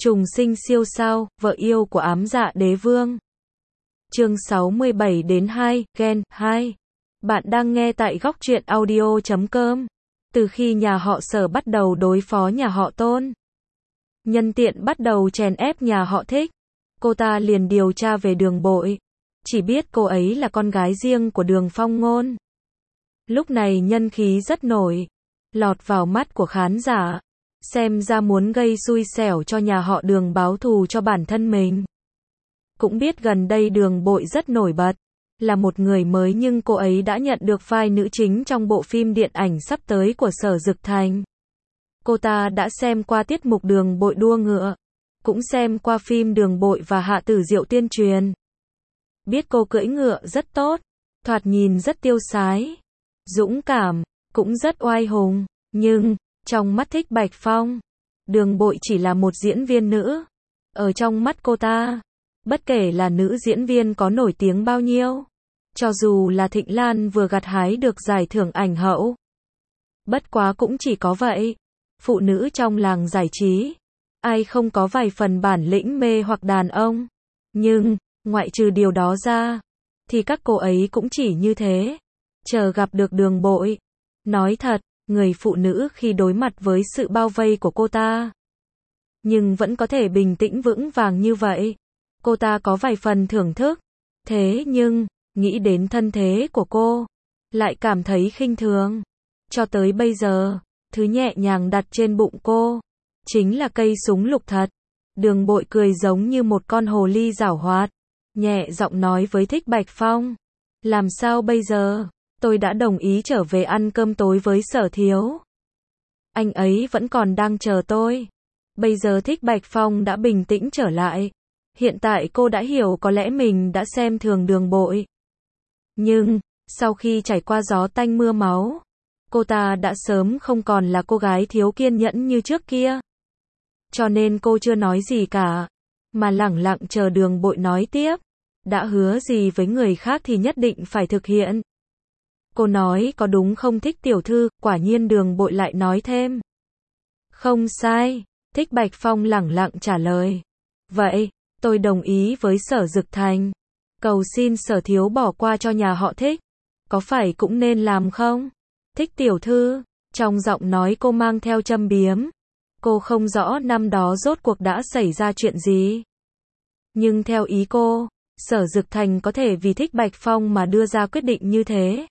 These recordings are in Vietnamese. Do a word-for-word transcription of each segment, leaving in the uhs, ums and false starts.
Trùng sinh siêu sao, vợ yêu của ám dạ đế vương. Chương sáu mươi bảy đến hai, Gen hai. Bạn đang nghe tại góc truyện audio chấm com. Từ khi nhà họ Sở bắt đầu đối phó nhà họ Tôn, nhân tiện bắt đầu chèn ép nhà họ Thích, cô ta liền điều tra về Đường Bội. Chỉ biết cô ấy là con gái riêng của Đường Phong Ngôn. Lúc này nhân khí rất nổi, lọt vào mắt của khán giả. Xem ra muốn gây xui xẻo cho nhà họ Đường báo thù cho bản thân mình. Cũng biết gần đây Đường Bội rất nổi bật, là một người mới nhưng cô ấy đã nhận được vai nữ chính trong bộ phim điện ảnh sắp tới của Sở Dực Thành. Cô ta đã xem qua tiết mục Đường Bội đua ngựa, cũng xem qua phim Đường Bội và Hạ Tử Diệu tuyên truyền. Biết cô cưỡi ngựa rất tốt, thoạt nhìn rất tiêu sái, dũng cảm, cũng rất oai hùng, nhưng trong mắt Thích Bạch Phong, Đường Bội chỉ là một diễn viên nữ. Ở trong mắt cô ta, bất kể là nữ diễn viên có nổi tiếng bao nhiêu, cho dù là Thịnh Lan vừa gặt hái được giải thưởng ảnh hậu, bất quá cũng chỉ có vậy. Phụ nữ trong làng giải trí, ai không có vài phần bản lĩnh mê hoặc đàn ông. Nhưng, ngoại trừ điều đó ra, thì các cô ấy cũng chỉ như thế. Chờ gặp được Đường Bội. Nói thật, người phụ nữ khi đối mặt với sự bao vây của cô ta, nhưng vẫn có thể bình tĩnh vững vàng như vậy. Cô ta có vài phần thưởng thức. Thế nhưng, nghĩ đến thân thế của cô, lại cảm thấy khinh thường. Cho tới bây giờ, thứ nhẹ nhàng đặt trên bụng cô, chính là cây súng lục thật. Đường Bội cười giống như một con hồ ly giảo hoạt, nhẹ giọng nói với Thích Bạch Phong. Làm sao bây giờ? Tôi đã đồng ý trở về ăn cơm tối với Sở thiếu. Anh ấy vẫn còn đang chờ tôi. Bây giờ Thích Bạch Phong đã bình tĩnh trở lại. Hiện tại cô đã hiểu có lẽ mình đã xem thường Đường Bội. Nhưng, sau khi trải qua gió tanh mưa máu, cô ta đã sớm không còn là cô gái thiếu kiên nhẫn như trước kia. Cho nên cô chưa nói gì cả, mà lẳng lặng chờ Đường Bội nói tiếp. Đã hứa gì với người khác thì nhất định phải thực hiện. Cô nói có đúng không Thích tiểu thư? Quả nhiên Đường Bội lại nói thêm. Không sai, Thích Bạch Phong lẳng lặng trả lời. Vậy, tôi đồng ý với Sở Dực Thành. Cầu xin Sở thiếu bỏ qua cho nhà họ Thích. Có phải cũng nên làm không? Thích tiểu thư, trong giọng nói cô mang theo châm biếm. Cô không rõ năm đó rốt cuộc đã xảy ra chuyện gì. Nhưng theo ý cô, Sở Dực Thành có thể vì Thích Bạch Phong mà đưa ra quyết định như thế.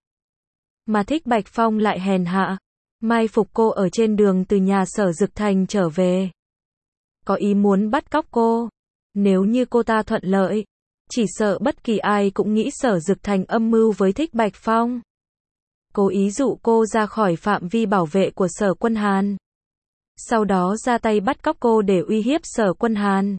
Mà Thích Bạch Phong lại hèn hạ, mai phục cô ở trên đường từ nhà Sở Dực Thành trở về. Có ý muốn bắt cóc cô. Nếu như cô ta thuận lợi, chỉ sợ bất kỳ ai cũng nghĩ Sở Dực Thành âm mưu với Thích Bạch Phong. Cố ý dụ cô ra khỏi phạm vi bảo vệ của Sở Quân Hàn. Sau đó ra tay bắt cóc cô để uy hiếp Sở Quân Hàn.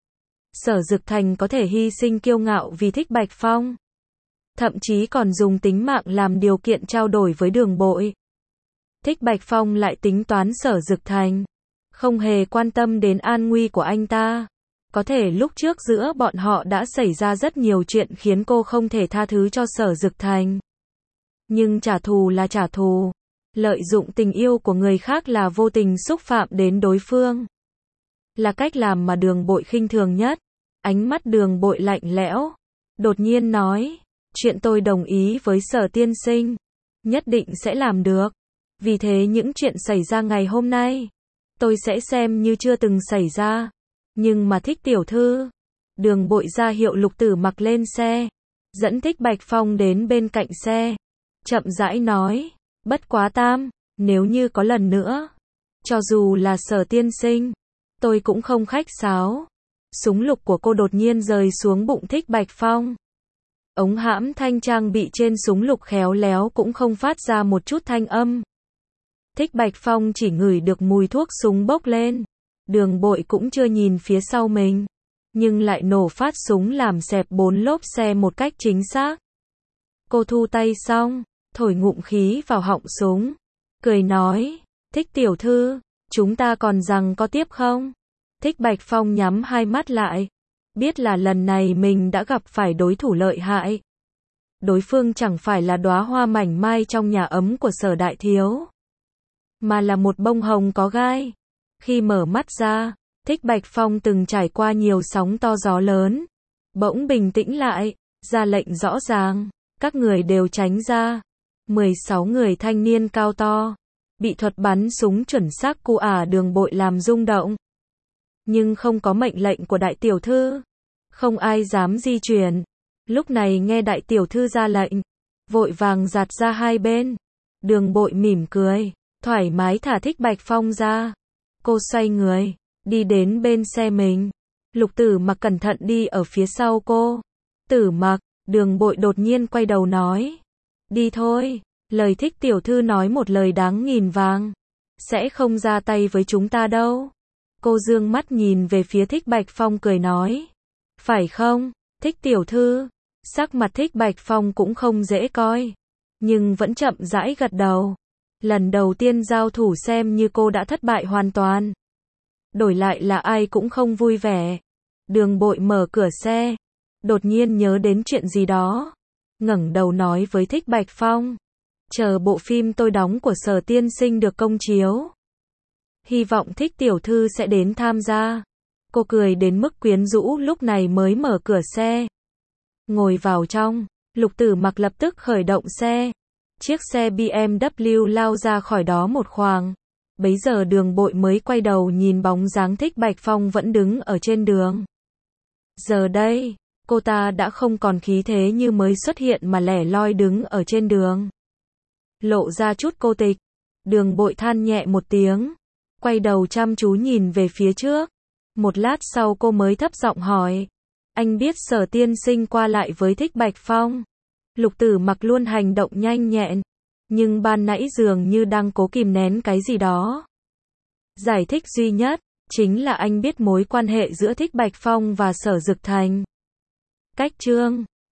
Sở Dực Thành có thể hy sinh kiêu ngạo vì Thích Bạch Phong. Thậm chí còn dùng tính mạng làm điều kiện trao đổi với Đường Bội. Thích Bạch Phong lại tính toán Sở Dực Thành, không hề quan tâm đến an nguy của anh ta. Có thể lúc trước giữa bọn họ đã xảy ra rất nhiều chuyện khiến cô không thể tha thứ cho Sở Dực Thành. Nhưng trả thù là trả thù. Lợi dụng tình yêu của người khác là vô tình xúc phạm đến đối phương. Là cách làm mà Đường Bội khinh thường nhất. Ánh mắt Đường Bội lạnh lẽo, đột nhiên nói. Chuyện tôi đồng ý với Sở tiên sinh, nhất định sẽ làm được. Vì thế những chuyện xảy ra ngày hôm nay, tôi sẽ xem như chưa từng xảy ra. Nhưng mà Thích tiểu thư. Đường Bội ra hiệu Lục Tử Mặc lên xe, dẫn Thích Bạch Phong đến bên cạnh xe, chậm rãi nói. Bất quá Tam, nếu như có lần nữa, cho dù là Sở tiên sinh, tôi cũng không khách sáo. Súng lục của cô đột nhiên rơi xuống bụng Thích Bạch Phong. Ống hãm thanh trang bị trên súng lục khéo léo cũng không phát ra một chút thanh âm. Thích Bạch Phong chỉ ngửi được mùi thuốc súng bốc lên. Đường Bội cũng chưa nhìn phía sau mình, nhưng lại nổ phát súng làm xẹp bốn lốp xe một cách chính xác. Cô thu tay xong, thổi ngụm khí vào họng súng, cười nói. Thích tiểu thư, chúng ta còn rằng có tiếp không? Thích Bạch Phong nhắm hai mắt lại. Biết là lần này mình đã gặp phải đối thủ lợi hại. Đối phương chẳng phải là đóa hoa mảnh mai trong nhà ấm của Sở đại thiếu, mà là một bông hồng có gai. Khi mở mắt ra, Thích Bạch Phong từng trải qua nhiều sóng to gió lớn, bỗng bình tĩnh lại, ra lệnh rõ ràng, các người đều tránh ra. mười sáu người thanh niên cao to, bị thuật bắn súng chuẩn xác cu ả Đường Bội làm rung động. Nhưng không có mệnh lệnh của đại tiểu thư, không ai dám di chuyển. Lúc này nghe đại tiểu thư ra lệnh, vội vàng giạt ra hai bên. Đường Bội mỉm cười, thoải mái thả Thích Bạch Phong ra. Cô xoay người, đi đến bên xe mình. Lục Tử Mặc cẩn thận đi ở phía sau cô. Tử Mặc, Đường Bội đột nhiên quay đầu nói. Đi thôi, lời Thích tiểu thư nói một lời đáng nghìn vàng. Sẽ không ra tay với chúng ta đâu. Cô dương mắt nhìn về phía Thích Bạch Phong cười nói. Phải không, Thích tiểu thư? Sắc mặt Thích Bạch Phong cũng không dễ coi, nhưng vẫn chậm rãi gật đầu. Lần đầu tiên giao thủ xem như cô đã thất bại hoàn toàn. Đổi lại là ai cũng không vui vẻ. Đường Bội mở cửa xe, đột nhiên nhớ đến chuyện gì đó, ngẩng đầu nói với Thích Bạch Phong. Chờ bộ phim tôi đóng của Sở tiên sinh được công chiếu, hy vọng Thích tiểu thư sẽ đến tham gia. Cô cười đến mức quyến rũ lúc này mới mở cửa xe. Ngồi vào trong, Lục Tử Mặc lập tức khởi động xe. Chiếc xe bê em vê lao ra khỏi đó một khoảng. Bấy giờ Đường Bội mới quay đầu nhìn bóng dáng Thích Bạch Phong vẫn đứng ở trên đường. Giờ đây, cô ta đã không còn khí thế như mới xuất hiện mà lẻ loi đứng ở trên đường, lộ ra chút cô tịch. Đường Bội than nhẹ một tiếng, quay đầu chăm chú nhìn về phía trước. Một lát sau cô mới thấp giọng hỏi. Anh biết Sở tiên sinh qua lại với Thích Bạch Phong? Lục Tử Mặc luôn hành động nhanh nhẹn, nhưng ban nãy dường như đang cố kìm nén cái gì đó. Giải thích duy nhất, chính là anh biết mối quan hệ giữa Thích Bạch Phong và Sở Dực Thành. Cách chương